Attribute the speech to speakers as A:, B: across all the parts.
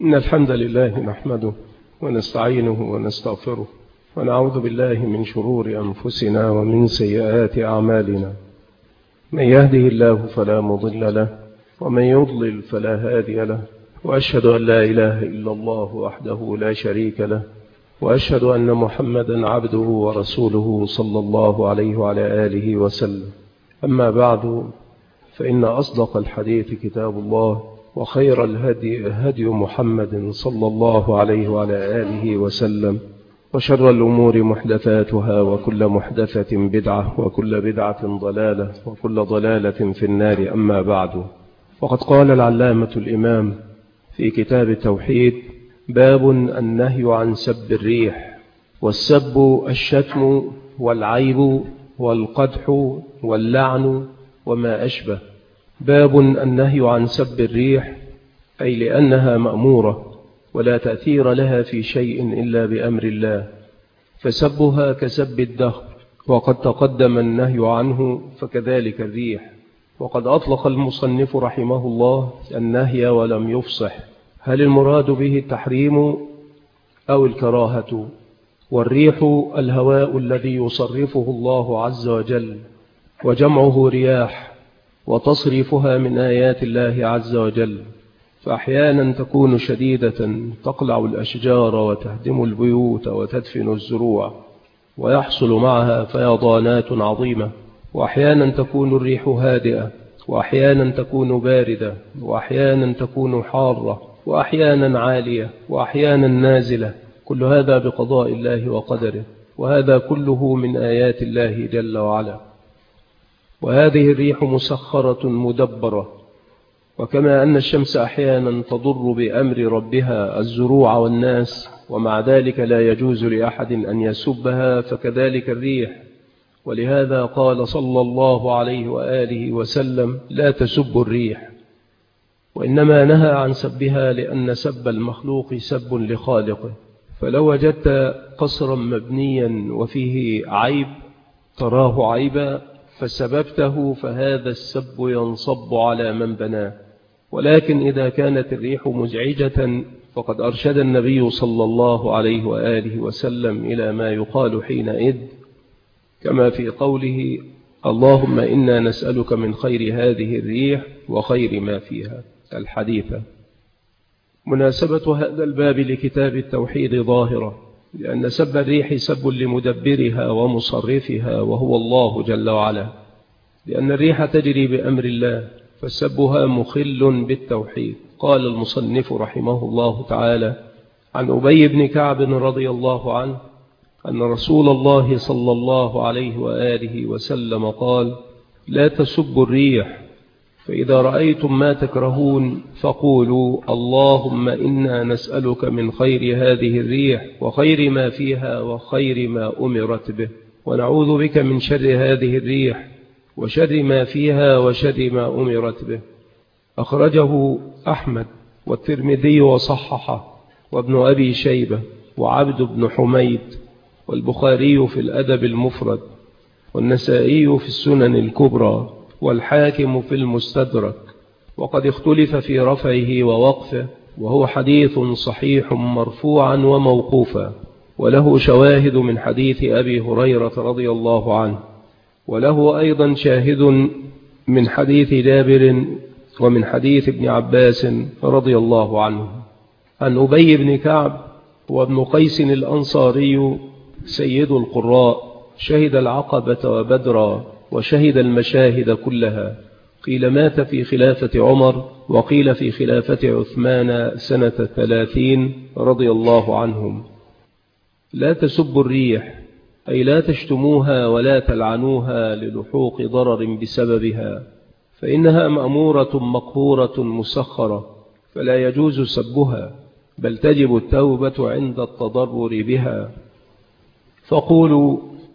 A: إن الحمد لله نحمده ونستعينه ونستغفره ونعوذ بالله من شرور أنفسنا ومن سيئات أعمالنا. من يهده الله فلا مضل له ومن يضلل فلا هادي له، وأشهد أن لا إله إلا الله وحده لا شريك له، وأشهد أن محمدا عبده ورسوله صلى الله عليه وعلى آله وسلم. أما بعد، فإن أصدق الحديث كتاب الله، وخير الهدي هدي محمد صلى الله عليه وعلى آله وسلم، وشر الأمور محدثاتها، وكل محدثة بدعة، وكل بدعة ضلالة، وكل ضلالة في النار. أما بعد، وقد قال العلامة الإمام في كتاب التوحيد: باب النهي عن سب الريح. والسب الشتم والعيب والقدح واللعن وما أشبه. باب النهي عن سب الريح، أي لأنها مأمورة ولا تأثير لها في شيء إلا بأمر الله، فسبها كسب الدهر، وقد تقدم النهي عنه، فكذلك الريح. وقد أطلق المصنف رحمه الله النهي ولم يفصح، هل المراد به التحريم أو الكراهة؟ والريح الهواء الذي يصرفه الله عز وجل، وجمعه رياح، وتصريفها من آيات الله عز وجل، فأحيانا تكون شديدة تقلع الأشجار وتهدم البيوت وتدفن الزروع، ويحصل معها فيضانات عظيمة. وأحيانا تكون الريح هادئة، وأحيانا تكون باردة، وأحيانا تكون حارة، وأحيانا عالية، وأحيانا نازلة. كل هذا بقضاء الله وقدره، وهذا كله من آيات الله جل وعلا. وهذه الريح مسخرة مدبرة. وكما أن الشمس أحيانا تضر بأمر ربها الزروع والناس، ومع ذلك لا يجوز لأحد أن يسبها، فكذلك الريح. ولهذا قال صلى الله عليه وآله وسلم: لا تسبوا الريح. وإنما نهى عن سبها لأن سب المخلوق سب لخالقه. فلو وجدت قصرا مبنيا وفيه عيب تراه عيبا فسببته، فهذا السب ينصب على من بناه. ولكن إذا كانت الريح مزعجة، فقد أرشد النبي صلى الله عليه وآله وسلم إلى ما يقال حينئذ، كما في قوله: اللهم إنا نسألك من خير هذه الريح وخير ما فيها، الحديثة. مناسبة هذا الباب لكتاب التوحيد ظاهرة، لأن سب الريح سب لمدبرها ومصرفها، وهو الله جل وعلا، لأن الريح تجري بأمر الله، فسبها مخل بالتوحيد. قال المصنف رحمه الله تعالى عن أبي بن كعب رضي الله عنه أن رسول الله صلى الله عليه وآله وسلم قال: لا تسبوا الريح، فإذا رأيتم ما تكرهون فقولوا: اللهم إنا نسألك من خير هذه الريح وخير ما فيها وخير ما أمرت به، ونعوذ بك من شر هذه الريح وشر ما فيها وشر ما أمرت به. أخرجه أحمد والترمذي وصححه، وابن أبي شيبة، وعبد بن حميد، والبخاري في الأدب المفرد، والنسائي في السنن الكبرى، والحاكم في المستدرك. وقد اختلف في رفعه ووقفه، وهو حديث صحيح مرفوعا وموقوفا، وله شواهد من حديث أبي هريرة رضي الله عنه، وله أيضا شاهد من حديث جابر ومن حديث ابن عباس رضي الله عنه. عن أبي بن كعب وابن قيس الأنصاري سيد القراء، شهد العقبة وبدرا، وشهد المشاهد كلها. قيل مات في خلافة عمر، وقيل في خلافة عثمان سنة 30 رضي الله عنهم. لا تسبوا الريح، أي لا تشتموها ولا تلعنوها للحوق ضرر بسببها، فإنها مأمورة مقهورة مسخرة، فلا يجوز سبها، بل تجب التوبة عند التضرر بها. فقولوا: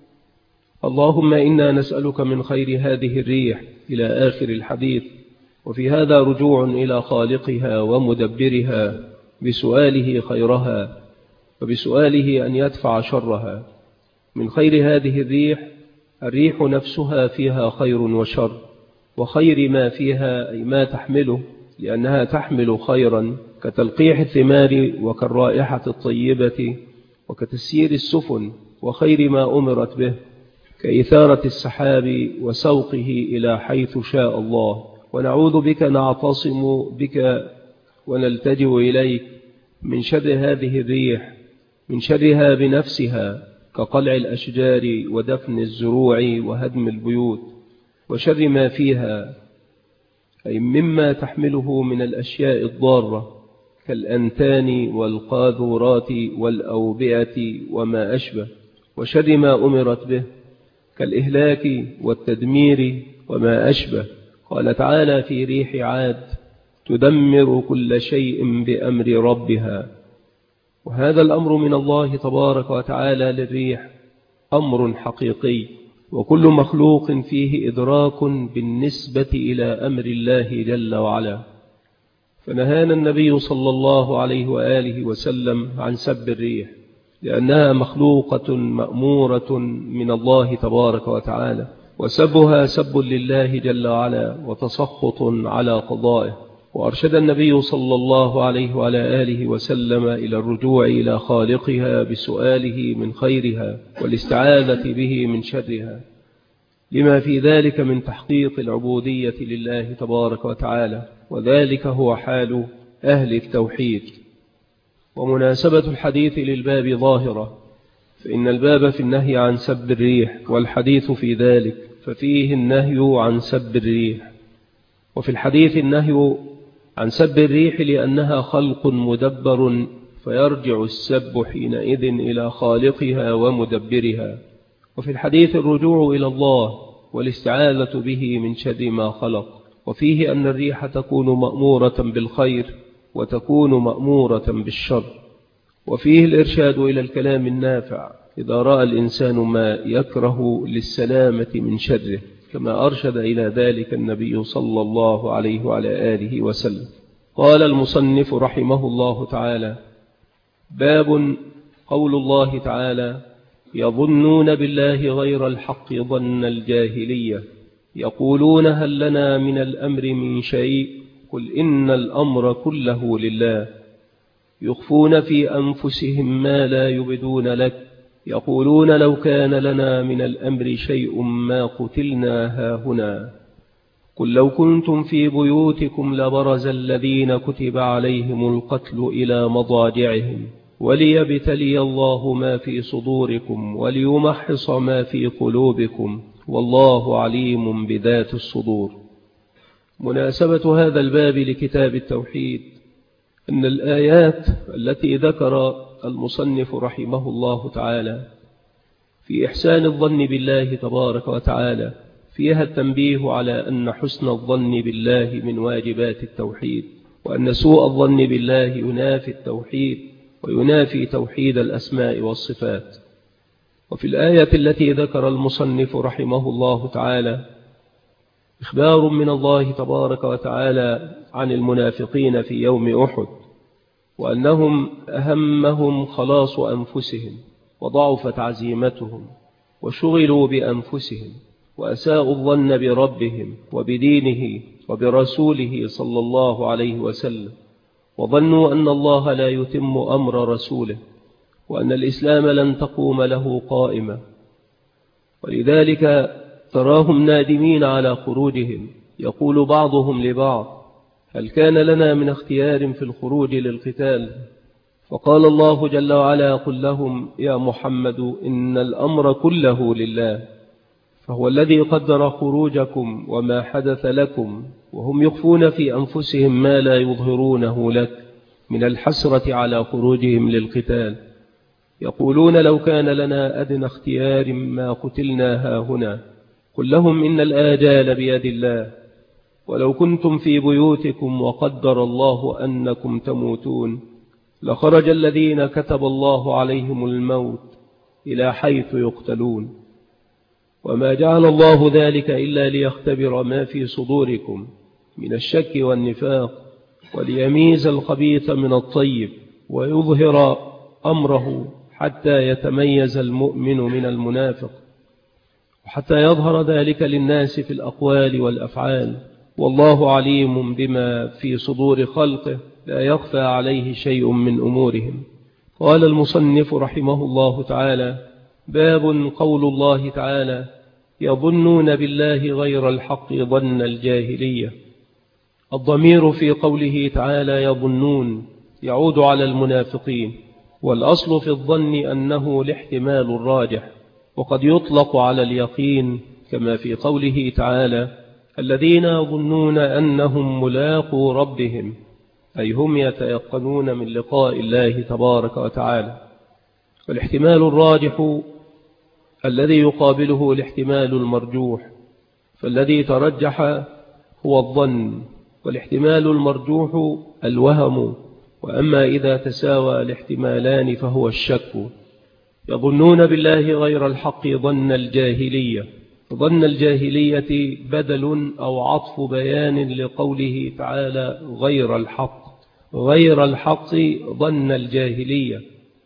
A: اللهم إنا نسألك من خير هذه الريح، إلى آخر الحديث. وفي هذا رجوع إلى خالقها ومدبرها بسؤاله خيرها، وبسؤاله أن يدفع شرها. من خير هذه الريح نفسها فيها خير وشر، وخير ما فيها أي ما تحمله، لأنها تحمل خيرا كتلقيح الثمار وكالرائحة الطيبة وكتسيير السفن وخير ما أمرت به، كإثارة السحاب وسوقه إلى حيث شاء الله. ونعوذ بك نعتصم بك ونلتجئ إليك من شر هذه الريح، من شرها بنفسها كقلع الأشجار ودفن الزروع وهدم البيوت، وشر ما فيها أي مما تحمله من الأشياء الضارة كالأنتان والقاذورات والأوبئة وما أشبه، وشر ما أمرت به كالإهلاك والتدمير وما أشبه. قال تعالى في ريح عاد تدمر كل شيء بأمر ربها. وهذا الأمر من الله تبارك وتعالى للريح أمر حقيقي، وكل مخلوق فيه إدراك بالنسبة إلى أمر الله جل وعلا. فنهانا النبي صلى الله عليه وآله وسلم عن سب الريح، لأنها مخلوقة مأمورة من الله تبارك وتعالى، وسبها سب لله جل وعلا وتسخط على قضائه. وأرشد النبي صلى الله عليه وعلى آله وسلم إلى الرجوع إلى خالقها بسؤاله من خيرها والاستعاذة به من شرها، لما في ذلك من تحقيق العبودية لله تبارك وتعالى، وذلك هو حال أهل التوحيد. ومناسبة الحديث للباب ظاهرة، فإن الباب في النهي عن سب الريح والحديث في ذلك، ففيه النهي عن سب الريح، وفي الحديث النهي عن سب الريح لأنها خلق مدبر، فيرجع السب حينئذ إلى خالقها ومدبرها. وفي الحديث الرجوع إلى الله والاستعاذة به من شر ما خلق. وفيه أن الريح تكون مأمورة بالخير وتكون مأمورة بالشر. وفيه الإرشاد إلى الكلام النافع إذا رأى الإنسان ما يكره للسلامة من شره، كما أرشد إلى ذلك النبي صلى الله عليه وعلى آله وسلم. قال المصنف رحمه الله تعالى: باب قول الله تعالى: يظنون بالله غير الحق ظن الجاهلية، يقولون هل لنا من الأمر من شيء، قل إن الأمر كله لله، يخفون في أنفسهم ما لا يبدون لك، يقولون لو كان لنا من الأمر شيء ما قتلنا هاهنا، قل لو كنتم في بيوتكم لبرز الذين كتب عليهم القتل إلى مضاجعهم وليبتلي الله ما في صدوركم وليمحص ما في قلوبكم والله عليم بذات الصدور. مناسبة هذا الباب لكتاب التوحيد أن الآيات التي ذكر المصنف رحمه الله تعالى في إحسان الظن بالله تبارك وتعالى فيها التنبيه على أن حسن الظن بالله من واجبات التوحيد، وأن سوء الظن بالله ينافي التوحيد وينافي توحيد الأسماء والصفات. وفي الآية التي ذكر المصنف رحمه الله تعالى إخبار من الله تبارك وتعالى عن المنافقين في يوم أحد، وأنهم أهمهم خلاص أنفسهم وضعفت عزيمتهم وشغلوا بأنفسهم وأساءوا الظن بربهم وبدينه وبرسوله صلى الله عليه وسلم، وظنوا أن الله لا يتم أمر رسوله وأن الإسلام لن تقوم له قائمة، ولذلك تراهم نادمين على خروجهم. يقول بعضهم لبعض: هل كان لنا من اختيار في الخروج للقتال؟ فقال الله جل وعلا: قل لهم يا محمد إن الأمر كله لله، فهو الذي قدر خروجكم وما حدث لكم، وهم يخفون في أنفسهم ما لا يظهرونه لك من الحسرة على خروجهم للقتال. يقولون لو كان لنا أدنى اختيار ما قتلنا هاهنا، قل لهم إن الآجال بيد الله، ولو كنتم في بيوتكم وقدر الله أنكم تموتون لخرج الذين كتب الله عليهم الموت إلى حيث يقتلون، وما جعل الله ذلك إلا ليختبر ما في صدوركم من الشك والنفاق، وليميز الخبيث من الطيب ويظهر أمره حتى يتميز المؤمن من المنافق، وحتى يظهر ذلك للناس في الأقوال والأفعال، والله عليم بما في صدور خلقه لا يخفى عليه شيء من أمورهم. قال المصنف رحمه الله تعالى: باب قول الله تعالى: يظنون بالله غير الحق ظن الجاهلية. الضمير في قوله تعالى يظنون يعود على المنافقين، والأصل في الظن أنه الاحتمال الراجح، وقد يطلق على اليقين كما في قوله تعالى: الذين يظنون أنهم ملاقو ربهم، أي هم يتيقنون من لقاء الله تبارك وتعالى. والاحتمال الراجح الذي يقابله الاحتمال المرجوح، فالذي ترجح هو الظن، والاحتمال المرجوح الوهم، وأما إذا تساوى الاحتمالان فهو الشك. يظنون بالله غير الحق ظن الجاهلية. ظن الجاهلية بدل أو عطف بيان لقوله تعالى غير الحق. غير الحق ظن الجاهلية.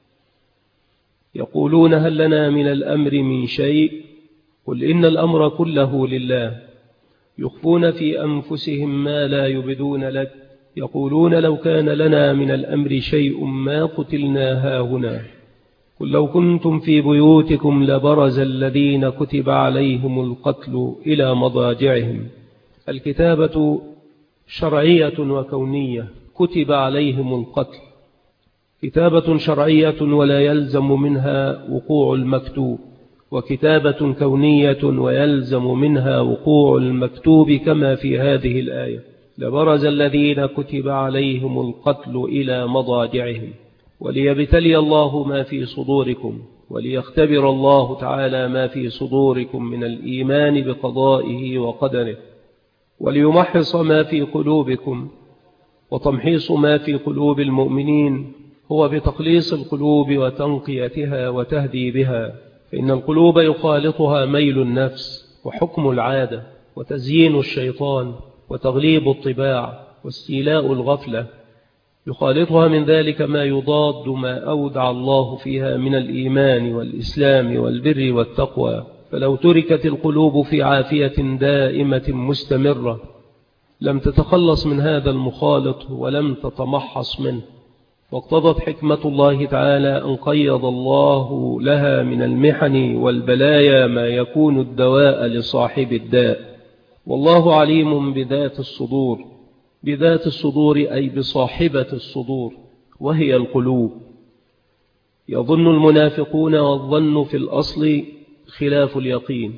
A: يقولون هل لنا من الأمر من شيء؟ قل إن الأمر كله لله. يخفون في أنفسهم ما لا يبدون لك. يقولون لو كان لنا من الأمر شيء ما قتلنا هاهنا. قل لو كنتم في بيوتكم لبرز الذين كتب عليهم القتل إلى مضاجعهم. الكتابة شرعية وكونية. كتب عليهم القتل كتابة شرعية ولا يلزم منها وقوع المكتوب، وكتابة كونية ويلزم منها وقوع المكتوب كما في هذه الآية: لبرز الذين كتب عليهم القتل إلى مضاجعهم وليبتلي الله ما في صدوركم وليختبر الله تعالى ما في صدوركم من الإيمان بقضائه وقدره وليمحص ما في قلوبكم. وتمحيص ما في قلوب المؤمنين هو بتقليص القلوب وتنقيتها وتهذيبها، فإن القلوب يخالطها ميل النفس وحكم العادة وتزيين الشيطان وتغليب الطباع واستيلاء الغفلة. يخالطها من ذلك ما يضاد ما أودع الله فيها من الإيمان والإسلام والبر والتقوى. فلو تركت القلوب في عافية دائمة مستمرة لم تتخلص من هذا المخالط ولم تتمحص منه. واقتضت حكمة الله تعالى أن قيض الله لها من المحن والبلايا ما يكون الدواء لصاحب الداء. والله عليم بذات الصدور. بذات الصدور أي بصاحبة الصدور وهي القلوب. يظن المنافقون، والظن في الأصل خلاف اليقين.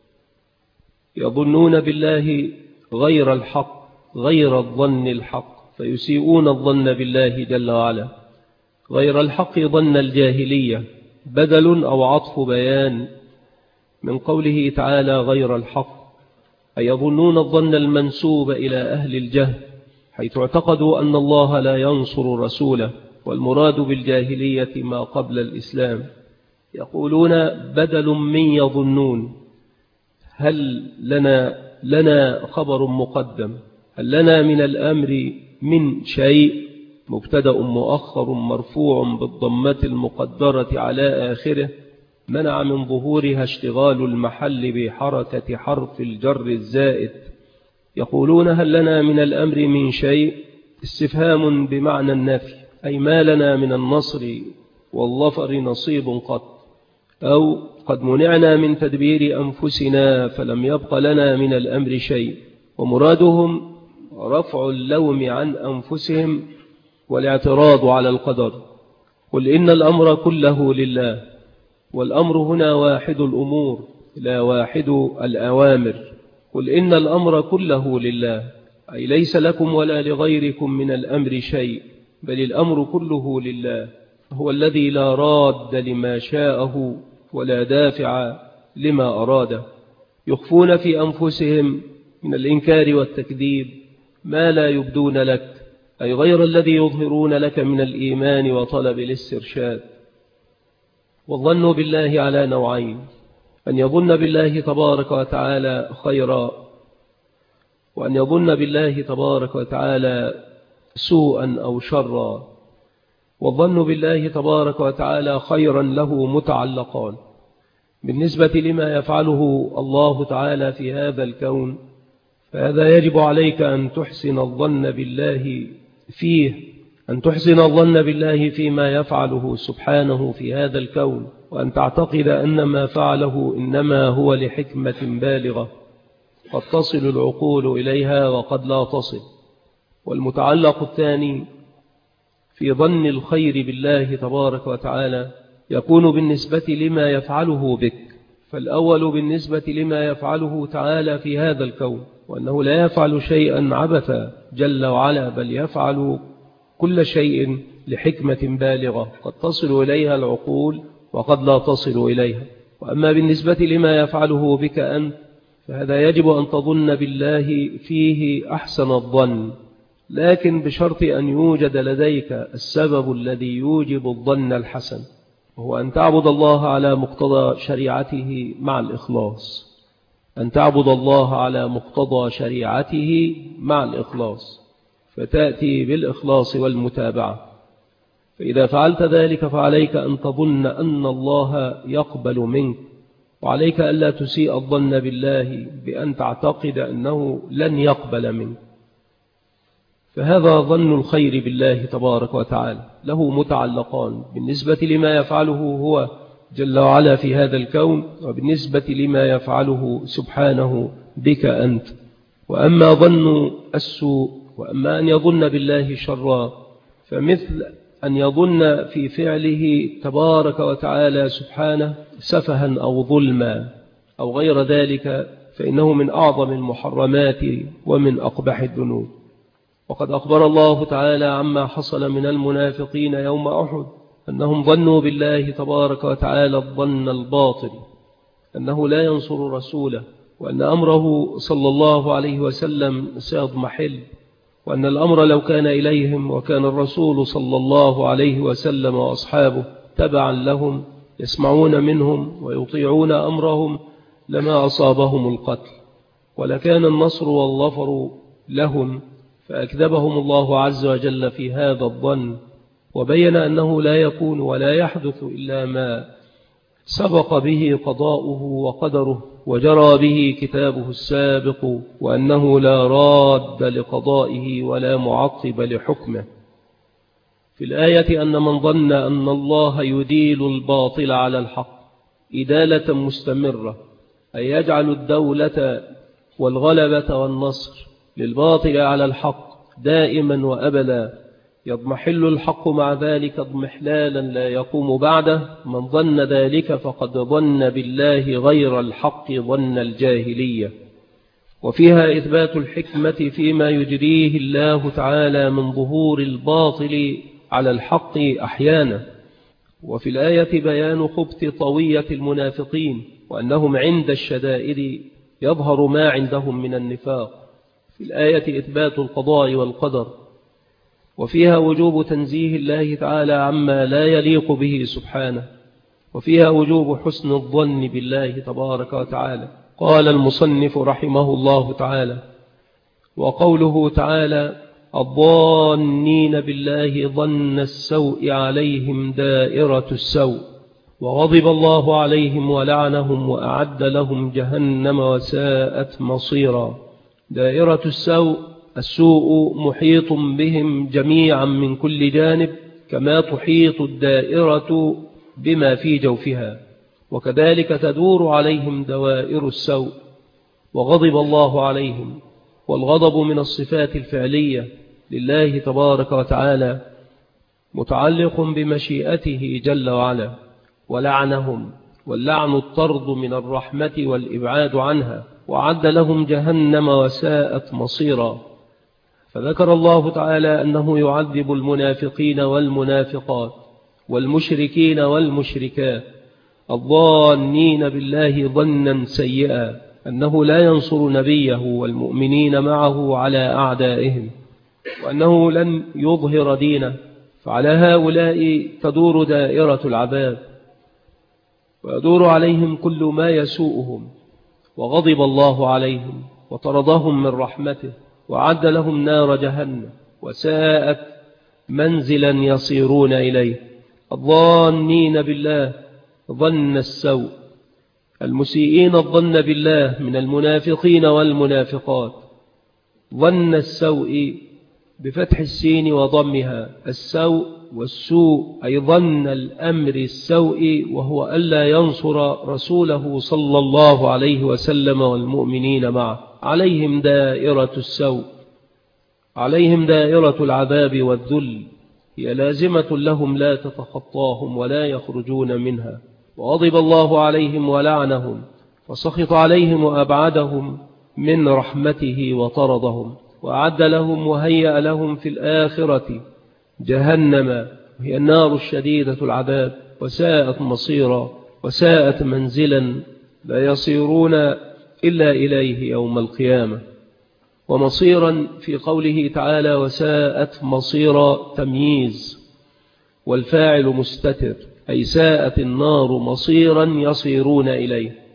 A: يظنون بالله غير الحق، غير الظن الحق، فيسيئون الظن بالله جل وعلا. غير الحق ظن الجاهلية بدل أو عطف بيان من قوله تعالى غير الحق، أي يظنون الظن المنسوب إلى أهل الجهل، حيث اعتقدوا أن الله لا ينصر رسوله، والمراد بالجاهلية ما قبل الإسلام. يقولون بدل من يظنون. هل لنا خبر مقدم. هل لنا من الأمر من شيء؟ مبتدأ مؤخر مرفوع بالضمة المقدرة على آخره، منع من ظهورها اشتغال المحل بحركة حرف الجر الزائد. يقولون هل لنا من الأمر من شيء؟ استفهام بمعنى النفي، أي ما لنا من النصر والظفر نصيب قط، أو قد منعنا من تدبير أنفسنا فلم يبق لنا من الأمر شيء. ومرادهم رفع اللوم عن أنفسهم والاعتراض على القدر. قل إن الأمر كله لله. والأمر هنا واحد الأمور لا واحد الأوامر. قل إن الأمر كله لله، أي ليس لكم ولا لغيركم من الأمر شيء، بل الأمر كله لله، هو الذي لا راد لما شاءه ولا دافع لما أراده. يخفون في أنفسهم من الإنكار والتكذيب ما لا يبدون لك، أي غير الذي يظهرون لك من الإيمان وطلب الاسترشاد. والظن بالله على نوعين: أن يظن بالله تبارك وتعالى خيرا، وأن يظن بالله تبارك وتعالى سوءا أو شرا. والظن بالله تبارك وتعالى خيرا له متعلقان. بالنسبة لما يفعله الله تعالى في هذا الكون، فهذا يجب عليك أن تحسن الظن بالله فيه أن تحسن الظن بالله فيما يفعله سبحانه في هذا الكون، وأن تعتقد أن ما فعله إنما هو لحكمة بالغة قد تصل العقول إليها وقد لا تصل. والمتعلق الثاني في ظن الخير بالله تبارك وتعالى يكون بالنسبة لما يفعله بك. فالأول بالنسبة لما يفعله تعالى في هذا الكون، وأنه لا يفعل شيئا عبثا جل وعلا، بل يفعل كل شيء لحكمة بالغة قد تصل إليها العقول وقد لا تصل إليها. وأما بالنسبة لما يفعله بك أنت فهذا يجب أن تظن بالله فيه أحسن الظن، لكن بشرط أن يوجد لديك السبب الذي يوجب الظن الحسن، وهو أن تعبد الله على مقتضى شريعته مع الإخلاص. أن تعبد الله على مقتضى شريعته مع الإخلاص، فتأتي بالإخلاص والمتابعة. فإذا فعلت ذلك فعليك أن تظن أن الله يقبل منك، وعليك ألا تسيء الظن بالله بأن تعتقد أنه لن يقبل منك. فهذا ظن الخير بالله تبارك وتعالى له متعلقان، بالنسبة لما يفعله هو جل وعلا في هذا الكون، وبالنسبة لما يفعله سبحانه بك أنت. وأما ظن السوء، وأما أن يظن بالله شرا، فمثل أن يظن في فعله تبارك وتعالى سبحانه سفها أو ظلما أو غير ذلك، فإنه من أعظم المحرمات ومن أقبح الذنوب. وقد أخبر الله تعالى عما حصل من المنافقين يوم أحد أنهم ظنوا بالله تبارك وتعالى الظن الباطل، أنه لا ينصر رسوله، وأن أمره صلى الله عليه وسلم سيضمحل، وأن الأمر لو كان إليهم وكان الرسول صلى الله عليه وسلم وأصحابه تبعا لهم يسمعون منهم ويطيعون أمرهم لما أصابهم القتل، ولكان النصر والظفر لهم. فأكذبهم الله عز وجل في هذا الظن، وبين أنه لا يكون ولا يحدث إلا ما سبق به قضاؤه وقدره وجرى به كتابه السابق، وأنه لا راد لقضائه ولا معقب لحكمه. في الآية أن من ظن أن الله يديل الباطل على الحق إدالة مستمرة، أي يجعل الدولة والغلبة والنصر للباطل على الحق دائما وأبدا، يضمحل الحق مع ذلك اضمحلالا لا يقوم بعده. من ظن ذلك فقد ظن بالله غير الحق ظن الجاهلية. وفيها إثبات الحكمة فيما يجريه الله تعالى من ظهور الباطل على الحق أحيانا. وفي الآية بيان خبث طوية المنافقين، وأنهم عند الشدائد يظهر ما عندهم من النفاق. في الآية إثبات القضاء والقدر، وفيها وجوب تنزيه الله تعالى عما لا يليق به سبحانه، وفيها وجوب حسن الظن بالله تبارك وتعالى. قال المصنف رحمه الله تعالى: وقوله تعالى: الظانين بالله ظن السوء عليهم دائرة السوء، وغضب الله عليهم ولعنهم وأعد لهم جهنم وساءت مصيرا. دائرة السوء، السوء محيط بهم جميعا من كل جانب، كما تحيط الدائرة بما في جوفها، وكذلك تدور عليهم دوائر السوء. وغضب الله عليهم، والغضب من الصفات الفعلية لله تبارك وتعالى متعلق بمشيئته جل وعلا. ولعنهم، واللعن الطرد من الرحمة والإبعاد عنها، وعد لهم جهنم وساءت مصيرا. فذكر الله تعالى أنه يعذب المنافقين والمنافقات والمشركين والمشركات الظانين بالله ظنا سيئا، أنه لا ينصر نبيه والمؤمنين معه على أعدائهم، وأنه لن يظهر دينه. فعلى هؤلاء تدور دائرة العذاب، ويدور عليهم كل ما يسوءهم. وغضب الله عليهم وطردهم من رحمته، وعد لهم نار جهنم وساءت منزلا يصيرون إليه. الظانين بالله ظن السوء، المسيئين الظن بالله من المنافقين والمنافقات ظن السوء بفتح السين وضمها، السوء والسوء أي ظن الأمر السوء، وهو ألا ينصر رسوله صلى الله عليه وسلم والمؤمنين معه. عليهم دائرة السوء، عليهم دائرة العذاب والذل، هي لازمة لهم لا تتخطاهم ولا يخرجون منها. وغضب الله عليهم ولعنهم، فسخط عليهم وأبعدهم من رحمته وطردهم، وأعد لهم وهيأ لهم في الآخرة جهنم، وهي النار الشديدة العذاب، وساءت مصيرا وساءت منزلا، لا يصيرون إلا إليه يوم القيامة. ومصيرا في قوله تعالى وساءت مصيرا تمييز، والفاعل مستتر، أي ساءت النار مصيرا يصيرون إليه.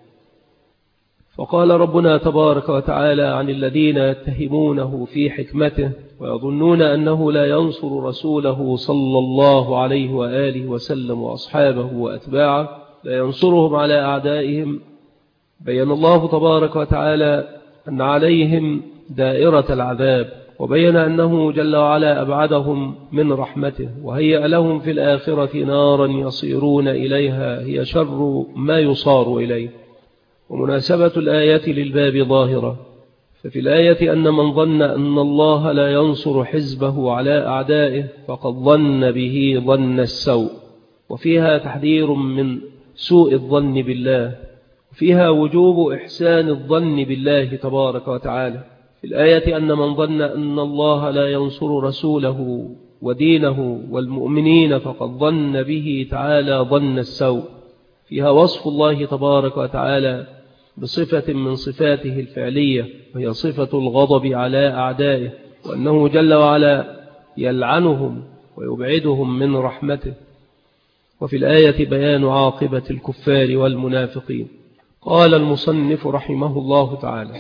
A: فقال ربنا تبارك وتعالى عن الذين يتهمونه في حكمته ويظنون أنه لا ينصر رسوله صلى الله عليه وآله وسلم وأصحابه وأتباعه، لا ينصرهم على أعدائهم. بيّن الله تبارك وتعالى أن عليهم دائرة العذاب، وبين أنه جل وعلا أبعدهم من رحمته، وهيأ لهم في الآخرة نارا يصيرون إليها، هي شر ما يصار إليه. ومناسبة الآية للباب ظاهرة، ففي الآية أن من ظن أن الله لا ينصر حزبه على أعدائه فقد ظن به ظن السوء، وفيها تحذير من سوء الظن بالله، وفيها وجوب إحسان الظن بالله تبارك وتعالى. في الآية أن من ظن أن الله لا ينصر رسوله ودينه والمؤمنين فقد ظن به تعالى ظن السوء، فيها وصف الله تبارك وتعالى بصفة من صفاته الفعلية، وهي صفة الغضب على أعدائه، وأنه جل وعلا يلعنهم ويبعدهم من رحمته. وفي الآية بيان عاقبة الكفار والمنافقين. قال المصنف رحمه الله تعالى: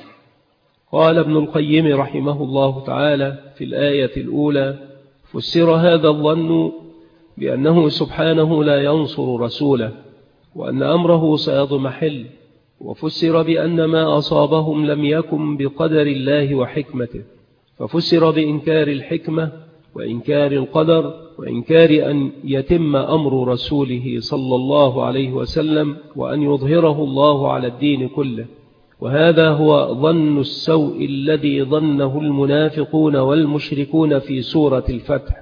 A: قال ابن القيم رحمه الله تعالى في الآية الأولى: فسر هذا الظن بأنه سبحانه لا ينصر رسوله، وأن أمره سيضمحل، وفسر بأن ما أصابهم لم يكن بقدر الله وحكمته، ففسر بإنكار الحكمة وإنكار القدر وإنكار أن يتم أمر رسوله صلى الله عليه وسلم وأن يظهره الله على الدين كله. وهذا هو ظن السوء الذي ظنه المنافقون والمشركون في سورة الفتح.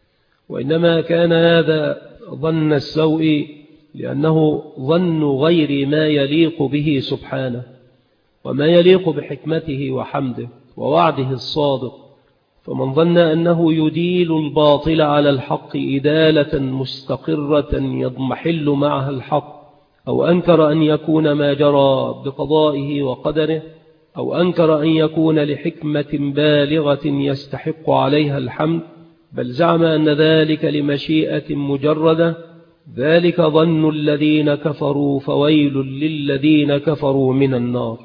A: وإنما كان هذا ظن السوء لأنه ظن غير ما يليق به سبحانه، وما يليق بحكمته وحمده ووعده الصادق. فمن ظن أنه يديل الباطل على الحق إدالة مستقرة يضمحل معها الحق، أو أنكر أن يكون ما جرى بقضائه وقدره، أو أنكر أن يكون لحكمة بالغة يستحق عليها الحمد، بل زعم أن ذلك لمشيئة مجردة، ذلك ظن الذين كفروا، فويل للذين كفروا من النار.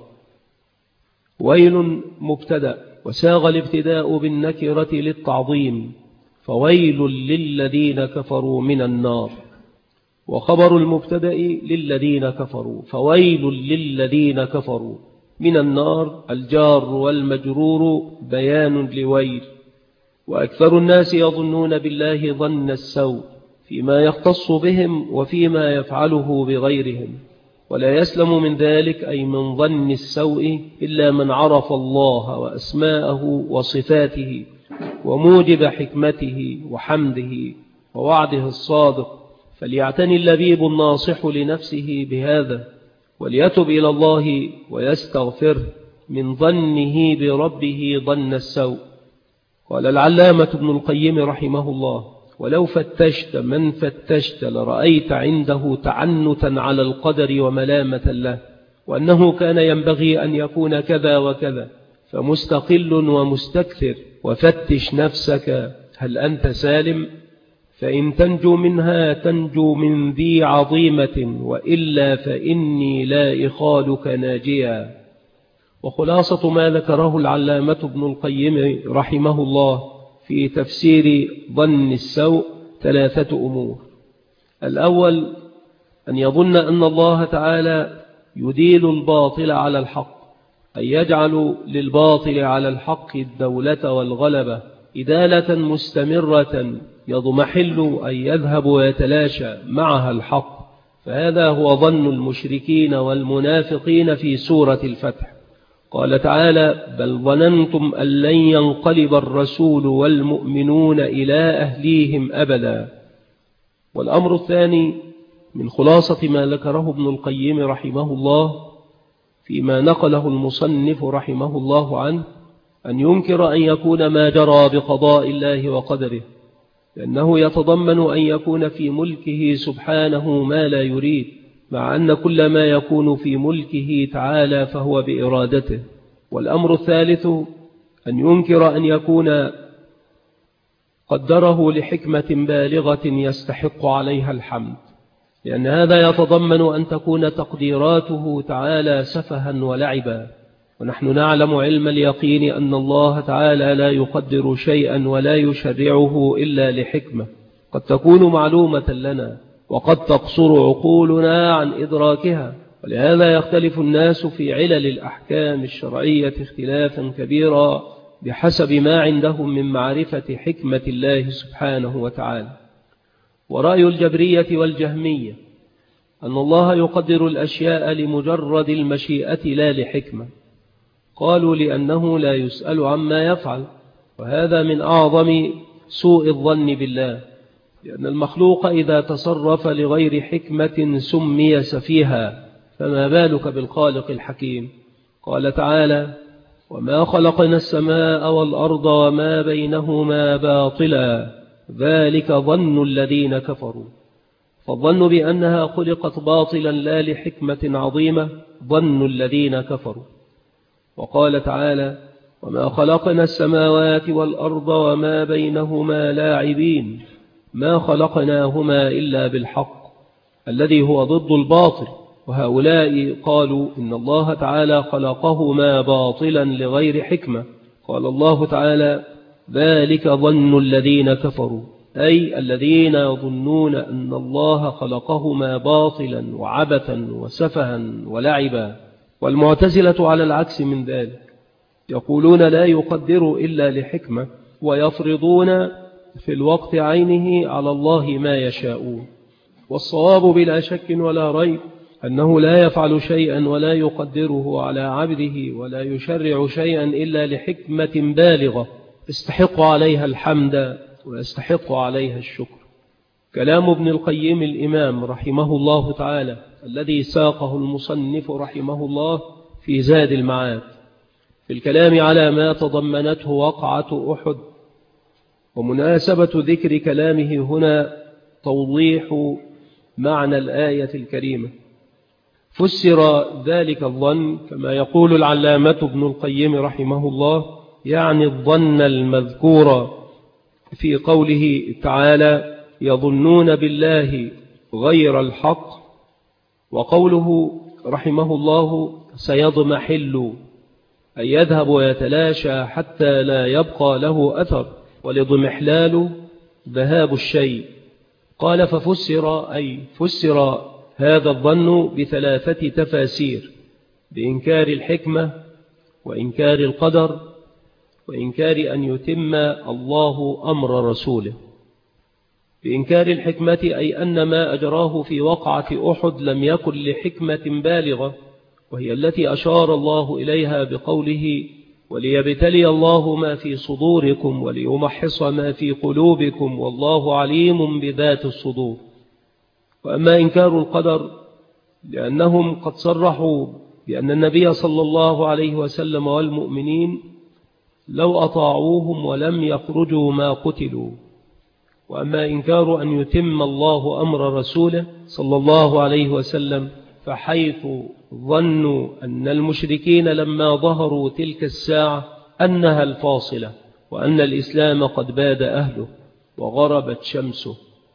A: ويل مبتدأ، وساغ الابتداء بالنكرة للتعظيم، فويل للذين كفروا من النار. وخبر المبتدأ للذين كفروا، فويل للذين كفروا من النار، الجار والمجرور بيان لويل. وأكثر الناس يظنون بالله ظن السوء فيما يختص بهم وفيما يفعله بغيرهم، ولا يسلم من ذلك أي من ظن السوء إلا من عرف الله وأسماءه وصفاته وموجب حكمته وحمده ووعده الصادق. فليعتني اللبيب الناصح لنفسه بهذا، وليتب إلى الله ويستغفره من ظنه بربه ظن السوء. قال العلامة ابن القيم رحمه الله: ولو فتشت من فتشت لرأيت عنده تعنتا على القدر وملامة له، وأنه كان ينبغي أن يكون كذا وكذا، فمستقل ومستكثر. وفتش نفسك هل أنت سالم؟ فإن تنجو منها تنجو من ذي عظيمة، وإلا فإني لا إخالك ناجيا. وخلاصة ما ذكره العلامة ابن القيم رحمه الله في تفسير ظن السوء 3 أمور. الأول أن يظن أن الله تعالى يديل الباطل على الحق، أي يجعل للباطل على الحق الدولة والغلبة، إدالة مستمرة يضمحل أن يذهب ويتلاشى معها الحق، فهذا هو ظن المشركين والمنافقين في سورة الفتح. قال تعالى: بل ظننتم أن لن ينقلب الرسول والمؤمنون إلى أهليهم أبدا. والأمر الثاني من خلاصة ما ذكره ابن القيم رحمه الله فيما نقله المصنف رحمه الله عنه أن ينكر أن يكون ما جرى بقضاء الله وقدره، لأنه يتضمن أن يكون في ملكه سبحانه ما لا يريد، مع أن كل ما يكون في ملكه تعالى فهو بإرادته. والأمر الثالث أن ينكر أن يكون قدره لحكمة بالغة يستحق عليها الحمد، لأن هذا يتضمن أن تكون تقديراته تعالى سفها ولعبا، ونحن نعلم علم اليقين أن الله تعالى لا يقدر شيئا ولا يشرعه إلا لحكمة قد تكون معلومة لنا وقد تقصر عقولنا عن إدراكها. ولهذا يختلف الناس في علل الأحكام الشرعية اختلافا كبيرا بحسب ما عندهم من معرفة حكمة الله سبحانه وتعالى. ورأي الجبرية والجهمية أن الله يقدر الأشياء لمجرد المشيئة لا لحكمة، قالوا لأنه لا يسأل عما يفعل، وهذا من أعظم سوء الظن بالله، لأن المخلوق إذا تصرف لغير حكمة سمي سفيها، فما بالك بالخالق الحكيم. قال تعالى: وما خلقنا السماء والأرض وما بينهما باطلا ذلك ظن الذين كفروا. فالظن بأنها خلقت باطلا لا لحكمة عظيمة ظن الذين كفروا. وقال تعالى: وما خلقنا السماوات والأرض وما بينهما لاعبين ما خلقناهما إلا بالحق الذي هو ضد الباطل. وهؤلاء قالوا إن الله تعالى خلقهما باطلا لغير حكمة. قال الله تعالى: ذلك ظن الذين كفروا، أي الذين يظنون أن الله خلقهما باطلا وعبثا وسفها ولعبا. والمعتزلة على العكس من ذلك، يقولون لا يقدر إلا لحكمة، ويفرضون في الوقت عينه على الله ما يشاءون. والصواب بلا شك ولا ريب أنه لا يفعل شيئا ولا يقدره على عبده ولا يشرع شيئا إلا لحكمة بالغة يستحق عليها الحمد ويستحق عليها الشكر. كلام ابن القيم الإمام رحمه الله تعالى الذي ساقه المصنف رحمه الله في زاد المعاد في الكلام على ما تضمنته وقعة أحد. ومناسبة ذكر كلامه هنا توضيح معنى الآية الكريمة. فسر ذلك الظن كما يقول العلامة ابن القيم رحمه الله، يعني الظن المذكور في قوله تعالى: يظنون بالله غير الحق، وقوله رحمه الله: سيضمحل، أن يذهب ويتلاشى حتى لا يبقى له أثر، ولضمحلال ذهاب الشيء. قال: ففسر أي فسر هذا الظن بثلاثة تفاسير: بإنكار الحكمة، وإنكار القدر، وإنكار أن يتم الله أمر رسوله. بإنكار الحكمة أي أن ما أجراه في وقعة أحد لم يكن لحكمة بالغة، وهي التي أشار الله إليها بقوله: وليبتلي الله ما في صدوركم وليمحص ما في قلوبكم والله عليم بذات الصدور. وأما إنكار القدر لأنهم قد صرحوا بأن النبي صلى الله عليه وسلم والمؤمنين لو أطاعوهم ولم يخرجوا ما قتلوا. وأما إنكار أن يتم الله أمر رسوله صلى الله عليه وسلم فحيث ظنوا أن المشركين لما ظهروا تلك الساعة أنها الفاصلة، وأن الإسلام قد باد أهله وغربت شمسه.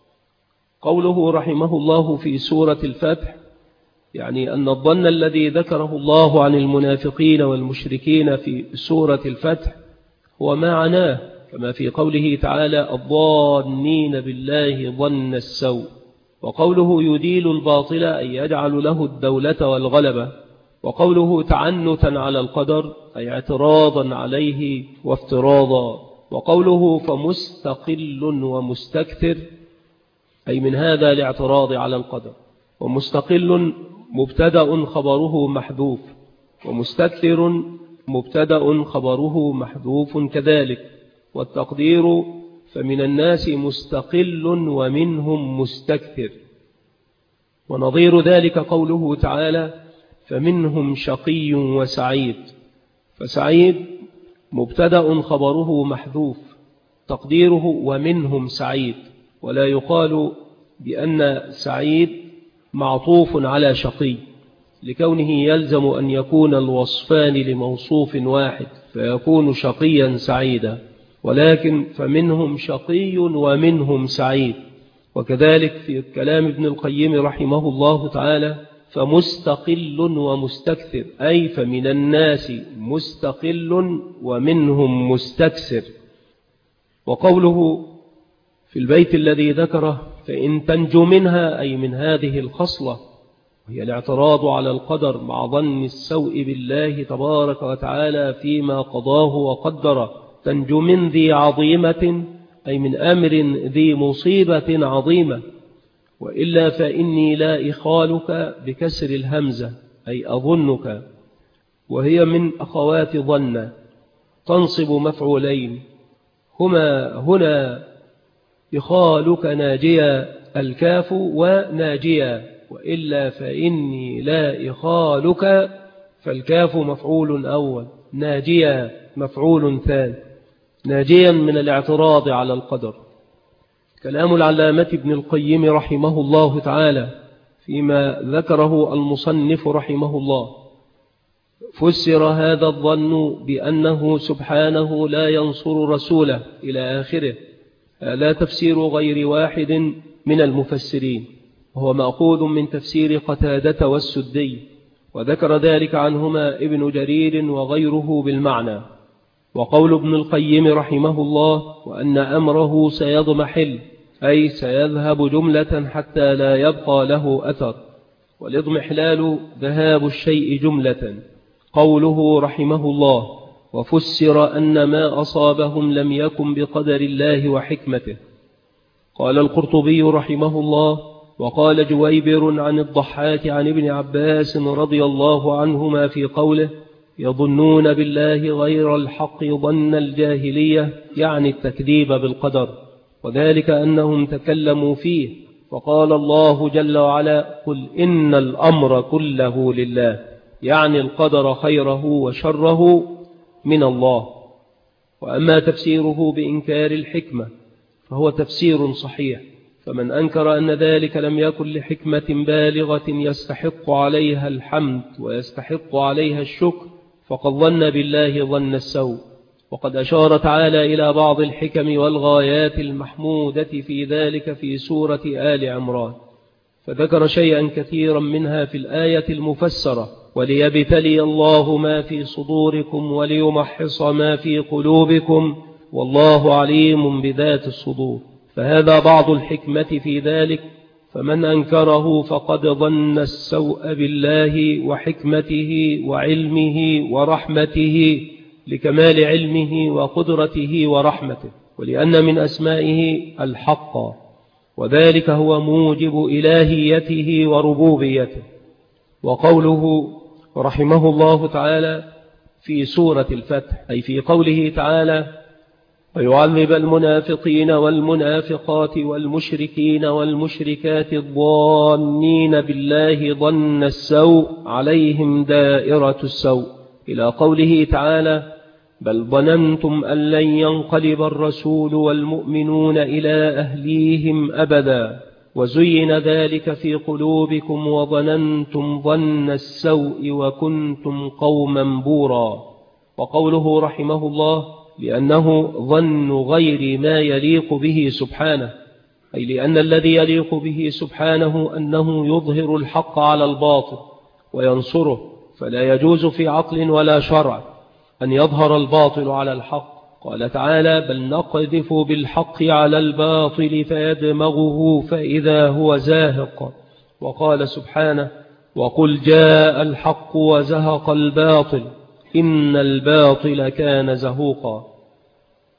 A: قوله رحمه الله في سورة الفتح يعني أن الظن الذي ذكره الله عن المنافقين والمشركين في سورة الفتح هو ما عناه، كما في قوله تعالى: الظانين بالله ظن السوء. وقوله يديل الباطل أي يجعل له الدولة والغلبة. وقوله تعنتا على القدر أي اعتراضا عليه وافتراضا. وقوله فمستقل ومستكثر أي من هذا الاعتراض على القدر. ومستقل مبتدأ خبره محذوف، ومستكثر مبتدأ خبره محذوف كذلك، والتقدير فمن الناس مستقل ومنهم مستكثر. ونظير ذلك قوله تعالى فمنهم شقي وسعيد، فسعيد مبتدأ خبره محذوف تقديره ومنهم سعيد، ولا يقال بأن سعيد معطوف على شقي لكونه يلزم أن يكون الوصفان لموصوف واحد فيكون شقيا سعيدا، ولكن فمنهم شقي ومنهم سعيد. وكذلك في كلام ابن القيم رحمه الله تعالى فمستقل ومستكثر أي فمن الناس مستقل ومنهم مستكثر. وقوله في البيت الذي ذكره فإن تنجو منها أي من هذه الخصلة، وهي الاعتراض على القدر مع ظن السوء بالله تبارك وتعالى فيما قضاه وقدره، تنجو من ذي عظيمة أي من أمر ذي مصيبة عظيمة، وإلا فإني لا إخالك بكسر الهمزة أي أظنك، وهي من أخوات ظن تنصب مفعولين هما هنا إخالك ناجيا الكاف وناجيا، وإلا فإني لا إخالك فالكاف مفعول أول ناجيا مفعول ثاني، ناجيا من الاعتراض على القدر. كلام العلامة ابن القيم رحمه الله تعالى فيما ذكره المصنف رحمه الله، فسر هذا الظن بأنه سبحانه لا ينصر رسوله إلى آخره. هذا تفسير غير واحد من المفسرين، وهو مأخوذ من تفسير قتادة والسدي، وذكر ذلك عنهما ابن جرير وغيره بالمعنى. وقول ابن القيم رحمه الله وأن أمره سيضمحل أي سيذهب جملة حتى لا يبقى له أثر، والاضمحلال ذهاب الشيء جملة. قوله رحمه الله وفسر أن ما أصابهم لم يكن بقدر الله وحكمته. قال القرطبي رحمه الله وقال جويبر عن الضحاك عن ابن عباس رضي الله عنهما في قوله يظنون بالله غير الحق ظن الجاهلية، يعني التكذيب بالقدر، وذلك أنهم تكلموا فيه، فقال الله جل وعلا قل إن الأمر كله لله، يعني القدر خيره وشره من الله. وأما تفسيره بإنكار الحكمة فهو تفسير صحيح، فمن أنكر أن ذلك لم يكن لحكمة بالغة يستحق عليها الحمد ويستحق عليها الشكر فقد ظن بالله ظن السوء. وقد أشار تعالى إلى بعض الحكم والغايات المحمودة في ذلك في سورة آل عمران، فذكر شيئا كثيرا منها في الآية المفسرة وليبتلي الله ما في صدوركم وليمحص ما في قلوبكم والله عليم بذات الصدور. فهذا بعض الحكمة في ذلك، فمن أنكره فقد ظن السوء بالله وحكمته وعلمه ورحمته لكمال علمه وقدرته ورحمته، ولأن من أسمائه الحق، وذلك هو موجب إلهيته وربوبيته. وقوله رحمه الله تعالى في سورة الفتح أي في قوله تعالى ويعذب المنافقين والمنافقات والمشركين والمشركات الظانين بالله ظن السوء عليهم دائرة السوء، إلى قوله تعالى بل ظننتم أن لن ينقلب الرسول والمؤمنون إلى أهليهم أبدا وزين ذلك في قلوبكم وظننتم ظن السوء وكنتم قوما بورا. وقوله رحمه الله لأنه ظن غير ما يليق به سبحانه، أي لأن الذي يليق به سبحانه أنه يظهر الحق على الباطل وينصره، فلا يجوز في عقل ولا شرع أن يظهر الباطل على الحق. قال تعالى بل نقذف بالحق على الباطل فيدمغه فإذا هو زاهق. وقال سبحانه وقل جاء الحق وزهق الباطل إن الباطل كان زهوقا.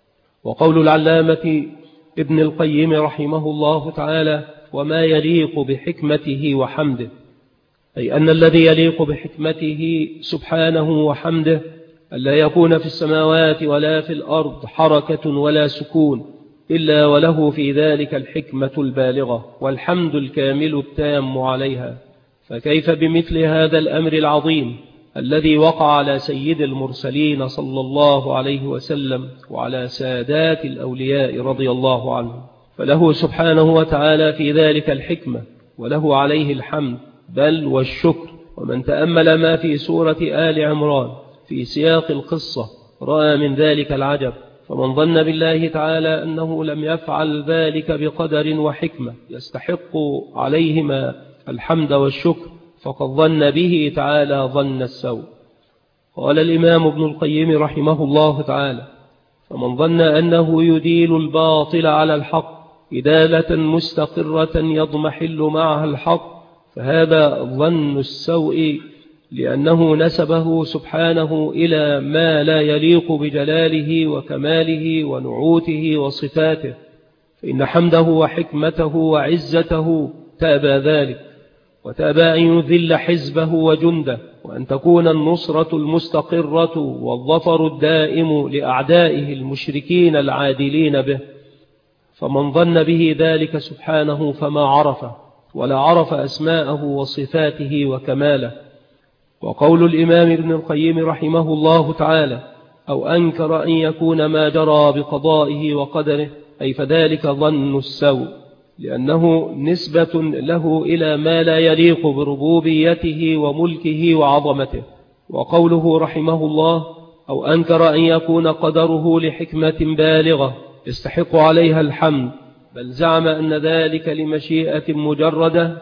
A: وقول العلامة ابن القيم رحمه الله تعالى: وما يليق بحكمته وحمده، أي أن الذي يليق بحكمته سبحانه وحمده ألا يكون في السماوات ولا في الأرض حركة ولا سكون إلا وله في ذلك الحكمة البالغة والحمد الكامل التام عليها. فكيف بمثل هذا الأمر العظيم الذي وقع على سيد المرسلين صلى الله عليه وسلم وعلى سادات الأولياء رضي الله عنهم؟ فله سبحانه وتعالى في ذلك الحكمة وله عليه الحمد بل والشكر. ومن تأمل ما في سورة آل عمران في سياق القصة رأى من ذلك العجب. فمن ظن بالله تعالى أنه لم يفعل ذلك بقدر وحكمة يستحق عليهما الحمد والشكر فقد ظن به تعالى ظن السوء. قال الإمام ابن القيم رحمه الله تعالى: فمن ظن أنه يديل الباطل على الحق إدالة مستقرة يضمحل معها الحق فهذا ظن السوء، لأنه نسبه سبحانه إلى ما لا يليق بجلاله وكماله ونعوته وصفاته، فإن حمده وحكمته وعزته تأبى ذلك، وتأبى أن يذل حزبه وجنده، وأن تكون النصرة المستقرة والظفر الدائم لأعدائه المشركين العادلين به. فمن ظن به ذلك سبحانه فما عرفه ولا عرف أسماءه وصفاته وكماله. وقول الإمام ابن القيم رحمه الله تعالى: أو أنكر أن يكون ما جرى بقضائه وقدره، أي فذلك ظن السوء، لأنه نسبة له إلى ما لا يليق بربوبيته وملكه وعظمته. وقوله رحمه الله: أو أنكر أن يكون قدره لحكمة بالغة يستحق عليها الحمد، بل زعم أن ذلك لمشيئة مجردة،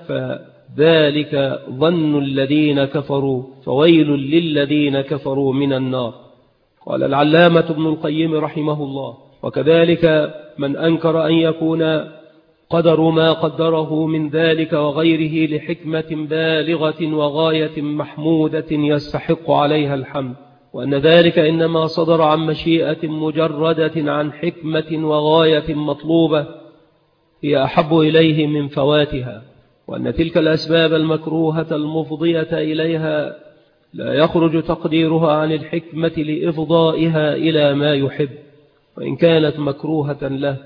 A: فذلك ظن الذين كفروا، فويل للذين كفروا من النار. قال العلامة ابن القيم رحمه الله: وكذلك من أنكر أن يكون قدر ما قدره من ذلك وغيره لحكمة بالغة وغاية محمودة يستحق عليها الحمد، وأن ذلك إنما صدر عن مشيئة مجردة عن حكمة وغاية مطلوبة هي أحب إليه من فواتها، وأن تلك الأسباب المكروهة المفضية إليها لا يخرج تقديرها عن الحكمة لإفضائها إلى ما يحب، وإن كانت مكروهة له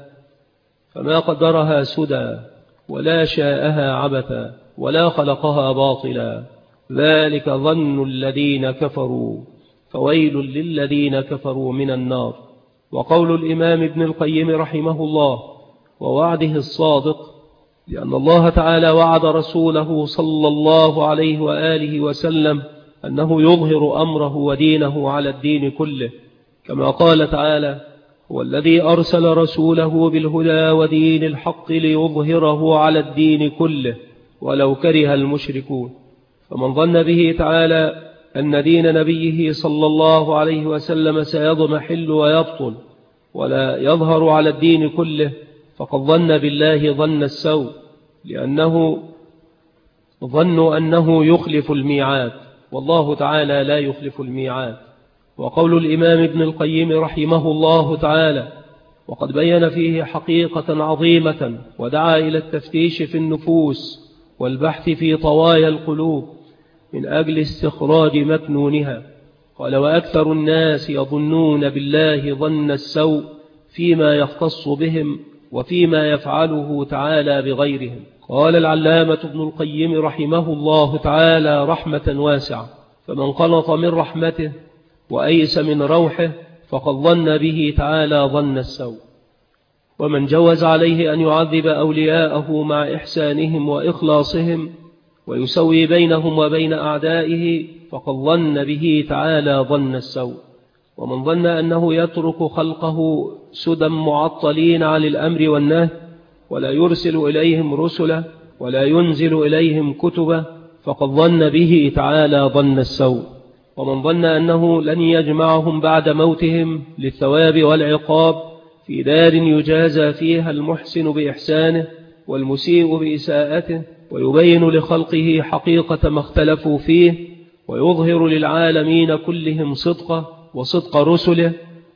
A: فما قدرها سدى ولا شاءها عبثا ولا خلقها باطلا، ذلك ظن الذين كفروا، فويل للذين كفروا من النار. وقول الإمام ابن القيم رحمه الله: ووعده الصادق، لأن الله تعالى وعد رسوله صلى الله عليه وآله وسلم أنه يظهر أمره ودينه على الدين كله، كما قال تعالى: هو الذي أرسل رسوله بالهدى ودين الحق ليظهره على الدين كله ولو كره المشركون. فمن ظن به تعالى أن دين نبيه صلى الله عليه وسلم سيضمحل ويبطل ولا يظهر على الدين كله فقد ظن بالله ظن السوء، لأنه ظن أنه يخلف الميعاد، والله تعالى لا يخلف الميعاد. وقول الإمام ابن القيم رحمه الله تعالى: وقد بين فيه حقيقة عظيمة ودعا إلى التفتيش في النفوس والبحث في طوايا القلوب من أجل استخراج مكنونها. قال: وأكثر الناس يظنون بالله ظن السوء فيما يختص بهم وفيما يفعله تعالى بغيرهم. قال العلامة ابن القيم رحمه الله تعالى رحمة واسعة: فمن قنط من رحمته وأيس من روحه فقد ظن به تعالى ظن السوء. ومن جوز عليه أن يعذب أولياءه مع إحسانهم وإخلاصهم ويسوي بينهم وبين أعدائه فقد ظن به تعالى ظن السوء. ومن ظن أنه يترك خلقه سدى معطلين عن الأمر والنهي ولا يرسل إليهم رسلا ولا ينزل إليهم كتبا فقد ظن به تعالى ظن السوء. ومن ظن أنه لن يجمعهم بعد موتهم للثواب والعقاب في دار يجازى فيها المحسن بإحسانه والمسيء بإساءته، ويبين لخلقه حقيقة ما اختلفوا فيه، ويظهر للعالمين كلهم صدقه وصدق رسله،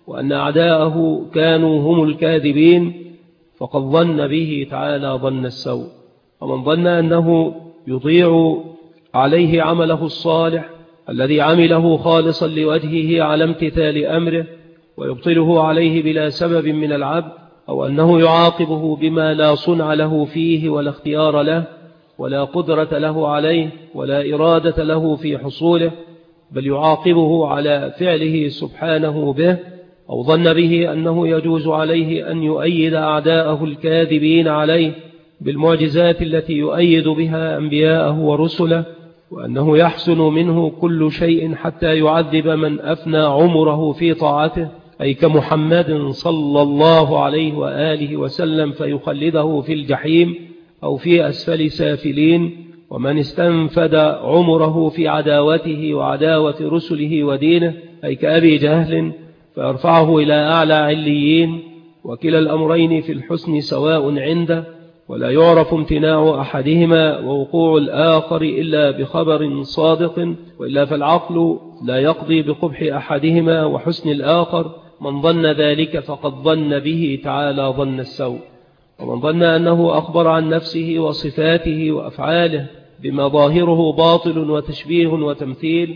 A: وأن أعداءه كانوا هم الكاذبين فقد ظن به تعالى ظن السوء. ومن ظن أنه يضيع عليه عمله الصالح الذي عمله خالصا لوجهه على امتثال أمره ويبطله عليه بلا سبب من العبد، أو أنه يعاقبه بما لا صنع له فيه ولا اختيار له ولا قدرة له عليه ولا إرادة له في حصوله، بل يعاقبه على فعله سبحانه به، أو ظن به أنه يجوز عليه أن يؤيد أعداءه الكاذبين عليه بالمعجزات التي يؤيد بها أنبياءه ورسله، وأنه يحسن منه كل شيء حتى يعذب من أفنى عمره في طاعته، أي كمحمد صلى الله عليه وآله وسلم، فيخلده في الجحيم أو في أسفل سافلين، ومن استنفد عمره في عداوته وعداوة رسله ودينه، أي كأبي جهل، فيرفعه إلى أعلى عليين، وكلا الأمرين في الحسن سواء عنده، ولا يعرف امتناع أحدهما ووقوع الآخر إلا بخبر صادق، وإلا فالعقل لا يقضي بقبح أحدهما وحسن الآخر. من ظن ذلك فقد ظن به تعالى ظن السوء. ومن ظن أنه أخبر عن نفسه وصفاته وأفعاله بما ظاهره باطل وتشبيه وتمثيل،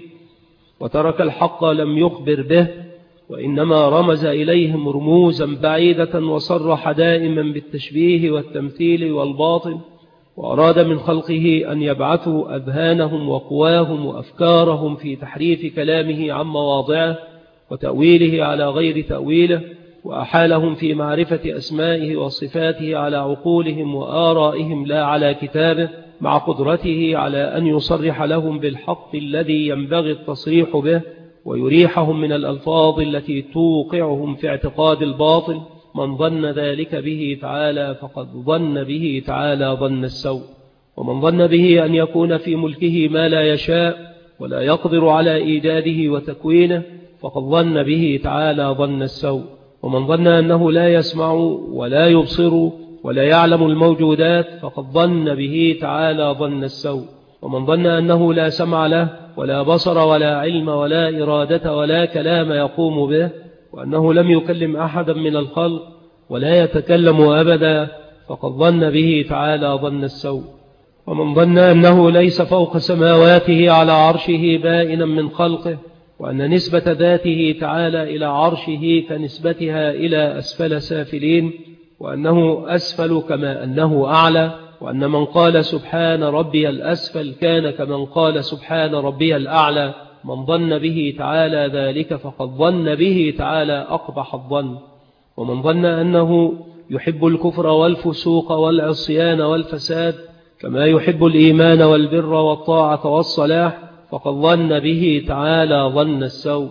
A: وترك الحق لم يخبر به، وإنما رمز إليهم رموزا بعيدة وصرح دائما بالتشبيه والتمثيل والباطل، وأراد من خلقه أن يبعثوا أذهانهم وقواهم وأفكارهم في تحريف كلامه عن مواضعه وتأويله على غير تأويله، وأحالهم في معرفة أسمائه وصفاته على عقولهم وآرائهم لا على كتابه، مع قدرته على أن يصرح لهم بالحق الذي ينبغي التصريح به، ويريحهم من الألفاظ التي توقعهم في اعتقاد الباطل. من ظن ذلك به تعالى فقد ظن به تعالى ظن السوء. ومن ظن به أن يكون في ملكه ما لا يشاء ولا يقدر على إيجاده وتكوينه فقد ظن به تعالى ظن السوء. ومن ظن أنه لا يسمع ولا يبصر ولا يعلم الموجودات فقد ظن به تعالى ظن السوء. ومن ظن أنه لا سمع له ولا بصر ولا علم ولا إرادة ولا كلام يقوم به، وأنه لم يكلم أحدا من الخلق ولا يتكلم أبدا فقد ظن به تعالى ظن السوء. ومن ظن أنه ليس فوق سماواته على عرشه بائنا من خلقه، وأن نسبة ذاته تعالى إلى عرشه كنسبتها إلى أسفل سافلين، وأنه أسفل كما أنه أعلى، وأن من قال سبحان ربي الأسفل كان كمن قال سبحان ربي الأعلى. من ظن به تعالى ذلك فقد ظن به تعالى أقبح الظن. ومن ظن أنه يحب الكفر والفسوق والعصيان والفساد كما يحب الإيمان والبر والطاعة والصلاح فقد ظن به تعالى ظن السوء.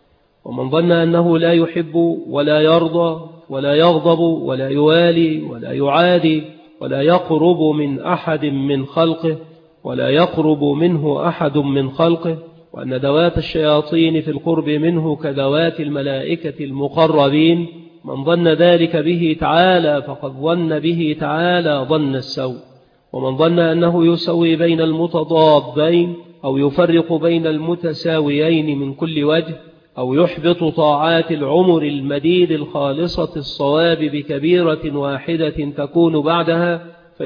A: ومن ظن أنه لا يحب ولا يرضى ولا يغضب ولا يوالي ولا يعادي ولا يقرب من أحد من خلقه ولا يقرب منه أحد من خلقه، وأن ذوات الشياطين في القرب منه كذوات الملائكة المقربين، من ظن ذلك به تعالى فقد ظن به تعالى ظن السوء. ومن ظن أنه يسوي بين المتضادين أو يفرق بين المتساويين من كل وجه، أو يحبط طاعات العمر المديد الخالصة الصواب بكبيرة واحدة تكون بعدها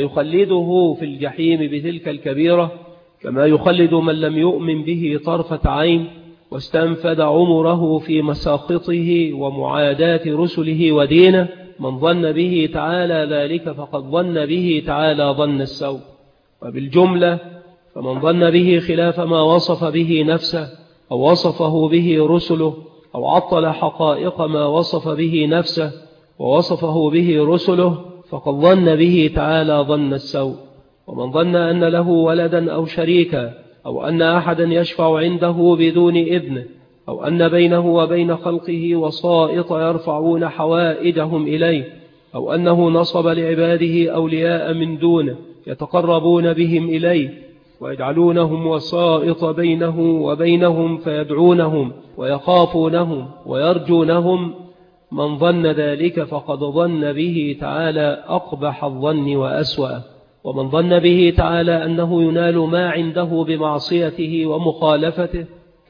A: فيخلده في الجحيم بتلك الكبيرة، كما يخلد من لم يؤمن به طرفة عين واستنفد عمره في مساقطه ومعاداة رسله ودينه، من ظن به تعالى ذلك فقد ظن به تعالى ظن السوء. وبالجملة فمن ظن به خلاف ما وصف به نفسه أو وصفه به رسله، أو عطل حقائق ما وصف به نفسه ووصفه به رسله فقد ظن به تعالى ظن السوء. ومن ظن أن له ولدا أو شريكا، أو أن أحدا يشفع عنده بدون إذنه، أو أن بينه وبين خلقه وسائط يرفعون حوائجهم إليه، أو أنه نصب لعباده أولياء من دونه يتقربون بهم إليه ويجعلونهم وسائط بينه وبينهم فيدعونهم ويخافونهم ويرجونهم، من ظن ذلك فقد ظن به تعالى أقبح الظن وأسوأ. ومن ظن به تعالى أنه ينال ما عنده بمعصيته ومخالفته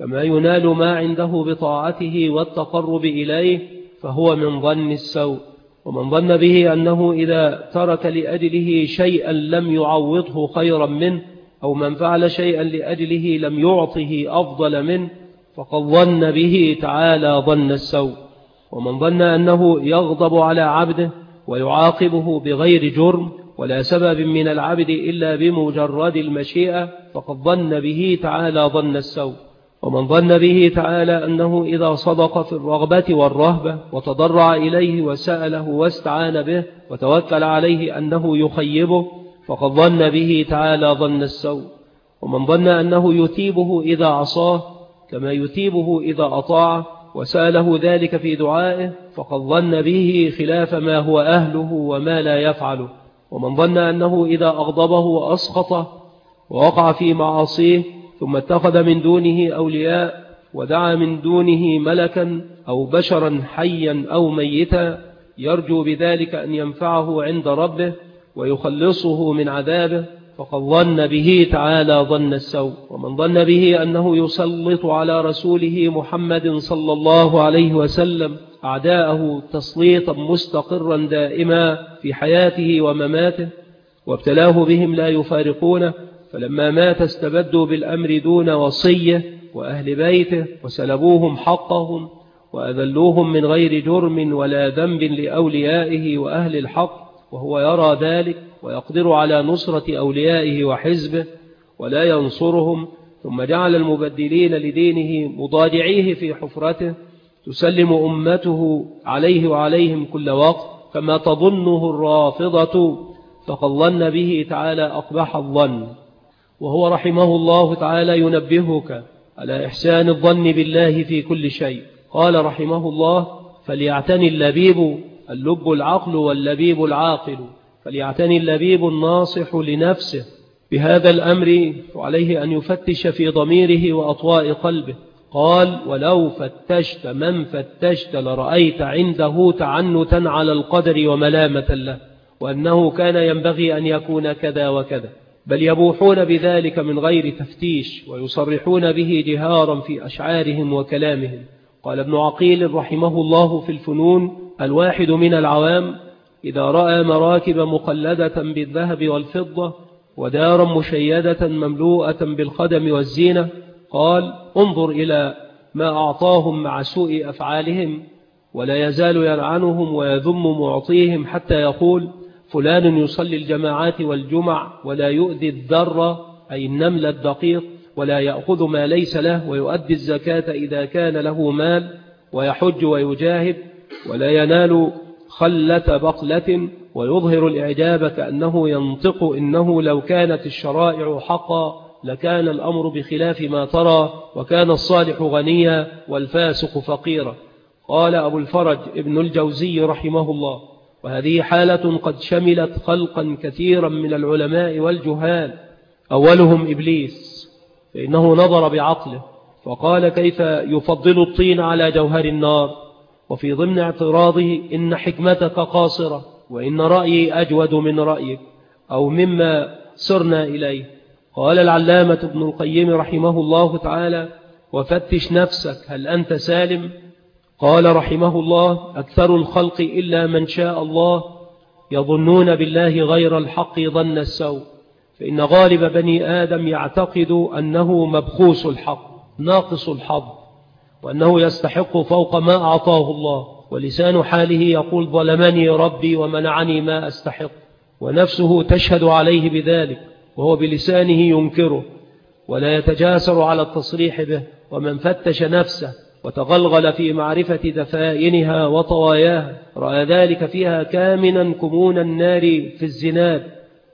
B: كما ينال ما عنده بطاعته والتقرب إليه، فهو من ظن السوء. ومن ظن به أنه إذا ترك لأجله شيئا لم يعوضه خيرا منه، أو من فعل شيئا لأجله لم يعطه أفضل منه، فقد ظن به تعالى ظن السوء. ومن ظن أنه يغضب على عبده ويعاقبه بغير جرم ولا سبب من العبد إلا بمجرد المشيئة، فقد ظن به تعالى ظن السوء. ومن ظن به تعالى أنه إذا صدق في الرغبة والرهبة وتضرع إليه وسأله واستعان به وتوكل عليه أنه يخيبه، فقد ظن به تعالى ظن السوء. ومن ظن أنه يثيبه إذا عصاه كما يثيبه إذا أطاعه وسأله ذلك في دعائه، فقد ظن به خلاف ما هو أهله وما لا يفعله. ومن ظن أنه إذا أغضبه وأسخطه ووقع في معاصيه ثم اتخذ من دونه أولياء ودعا من دونه ملكا أو بشرا حيا أو ميتا يرجو بذلك أن ينفعه عند ربه ويخلصه من عذابه، فقد ظن به تعالى ظن السوء. ومن ظن به أنه يسلط على رسوله محمد صلى الله عليه وسلم أعداءه تسليطا مستقرا دائما في حياته ومماته، وابتلاه بهم لا يفارقونه، فلما مات استبدوا بالأمر دون وصية وأهل بيته وسلبوهم حقهم وأذلوهم من غير جرم ولا ذنب لأوليائه وأهل الحق، وهو يرى ذلك ويقدر على نصرة أوليائه وحزبه ولا ينصرهم. ثم جعل المبدلين لدينه مضاجعيه في حفرته تسلم أمته عليه وعليهم كل وقت كما تظنه الرافضة، فقد ظن به تعالى أقبح الظن. وهو رحمه الله تعالى ينبهك على إحسان الظن بالله في كل شيء. قال رحمه الله: فليعتني اللبيب، اللب العقل واللبيب العاقل، فليعتني اللبيب الناصح لنفسه بهذا الأمر، وعليه أن يفتش في ضميره وأطواء قلبه. قال: ولو فتشت من فتشت لرأيت عنده تعنتا على القدر وملامة له، وأنه كان ينبغي أن يكون كذا وكذا، بل يبوحون بذلك من غير تفتيش ويصرحون به جهارا في أشعارهم وكلامهم. قال ابن عقيل رحمه الله في الفنون: الواحد من العوام إذا رأى مراكب مقلدة بالذهب والفضة ودارا مشيدة مملوءة بالخدم والزينة، قال: انظر إلى ما أعطاهم مع سوء أفعالهم، ولا يزال يلعنهم ويذم معطيهم حتى يقول: فلان يصلي الجماعات والجمع ولا يؤذي الذر أي النمل الدقيق، ولا يأخذ ما ليس له، ويؤدي الزكاة إذا كان له مال، ويحج ويجاهد، ولا ينال خلة بقلة، ويظهر الإعجاب كأنه ينطق: إنه لو كانت الشرائع حقا لكان الأمر بخلاف ما ترى، وكان الصالح غنيا والفاسق فقيرا. قال أبو الفرج ابن الجوزي رحمه الله: وهذه حالة قد شملت خلقا كثيرا من العلماء والجهال، أولهم إبليس، فإنه نظر بعقله فقال: كيف يفضل الطين على جوهر النار؟ وفي ضمن اعتراضه: إن حكمتك قاصرة، وإن رأيي أجود من رأيك أو مما سرنا إليه. قال العلامة ابن القيم رحمه الله تعالى: وفتش نفسك هل أنت سالم؟ قال رحمه الله: أكثر الخلق إلا من شاء الله يظنون بالله غير الحق ظن السوء، فإن غالب بني آدم يعتقد أنه مبخوس الحق ناقص الحظ، وأنه يستحق فوق ما أعطاه الله، ولسان حاله يقول: ظلمني ربي ومنعني ما أستحق، ونفسه تشهد عليه بذلك وهو بلسانه ينكره ولا يتجاسر على التصريح به. ومن فتش نفسه وتغلغل في معرفة دفائنها وطواياها رأى ذلك فيها كامنا كمون النار في الزناد،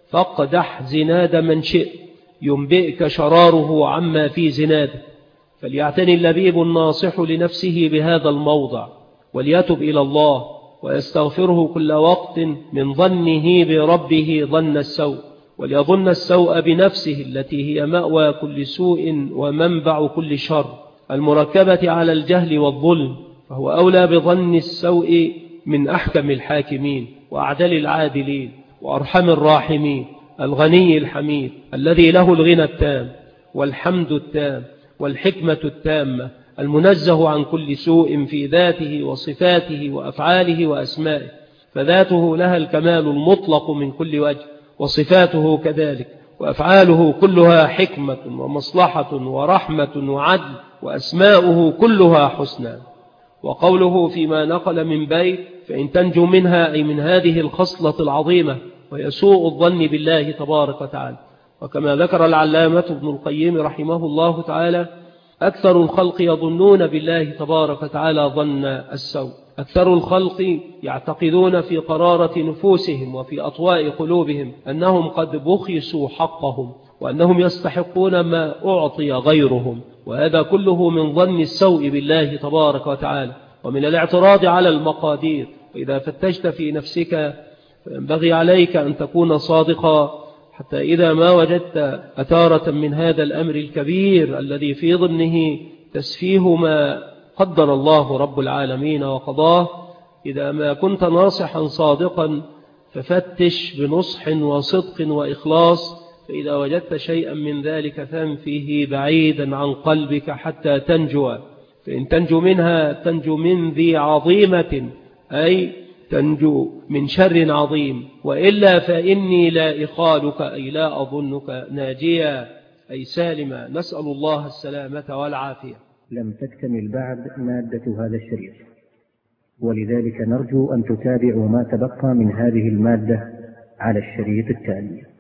B: فاقدح زناد من شئ ينبئك شراره عما في زناده. فليعتني اللبيب الناصح لنفسه بهذا الموضع، وليتب إلى الله ويستغفره كل وقت من ظنه بربه ظن السوء، وليظن السوء بنفسه التي هي مأوى كل سوء ومنبع كل شر، المركبة على الجهل والظلم، فهو أولى بظن السوء من أحكم الحاكمين وأعدل العادلين وأرحم الراحمين، الغني الحميد الذي له الغنى التام والحمد التام والحكمة التامة، المنزه عن كل سوء في ذاته وصفاته وأفعاله وأسمائه، فذاته لها الكمال المطلق من كل وجه، وصفاته كذلك، وأفعاله كلها حكمة ومصلحة ورحمة وعدل، وأسماؤه كلها حسنى. وقوله فيما نقل من بيت فإن تنجو منها، أي من هذه الخصلة العظيمة وهي سوء الظن بالله تبارك وتعالى. وكما ذكر العلامة ابن القيم رحمه الله تعالى: أكثر الخلق يظنون بالله تبارك وتعالى ظن السوء. أكثر الخلق يعتقدون في قرارة نفوسهم وفي أطواء قلوبهم أنهم قد بخسوا حقهم، وأنهم يستحقون ما أعطي غيرهم، وهذا كله من ظن السوء بالله تبارك وتعالى ومن الاعتراض على المقادير. وإذا فتشت في نفسك فينبغي عليك أن تكون صادقا، حتى إذا ما وجدت أثارة من هذا الأمر الكبير الذي في ضمنه تسفيه ما قدر الله رب العالمين وقضاه، إذا ما كنت ناصحا صادقا ففتش بنصح وصدق وإخلاص، فإذا وجدت شيئا من ذلك فانفيه بعيدا عن قلبك حتى تنجو. فإن تنجو منها تنجو من ذي عظيمة، أي تنجو من شر عظيم، وإلا فإني لا إخالك، أي لا أظنك ناجيا، أي سالما. نسأل الله السلامة والعافية.
C: لم تكتمل بعد مادة هذا الشريط، ولذلك نرجو أن تتابعوا ما تبقى من هذه المادة على الشريط التالي.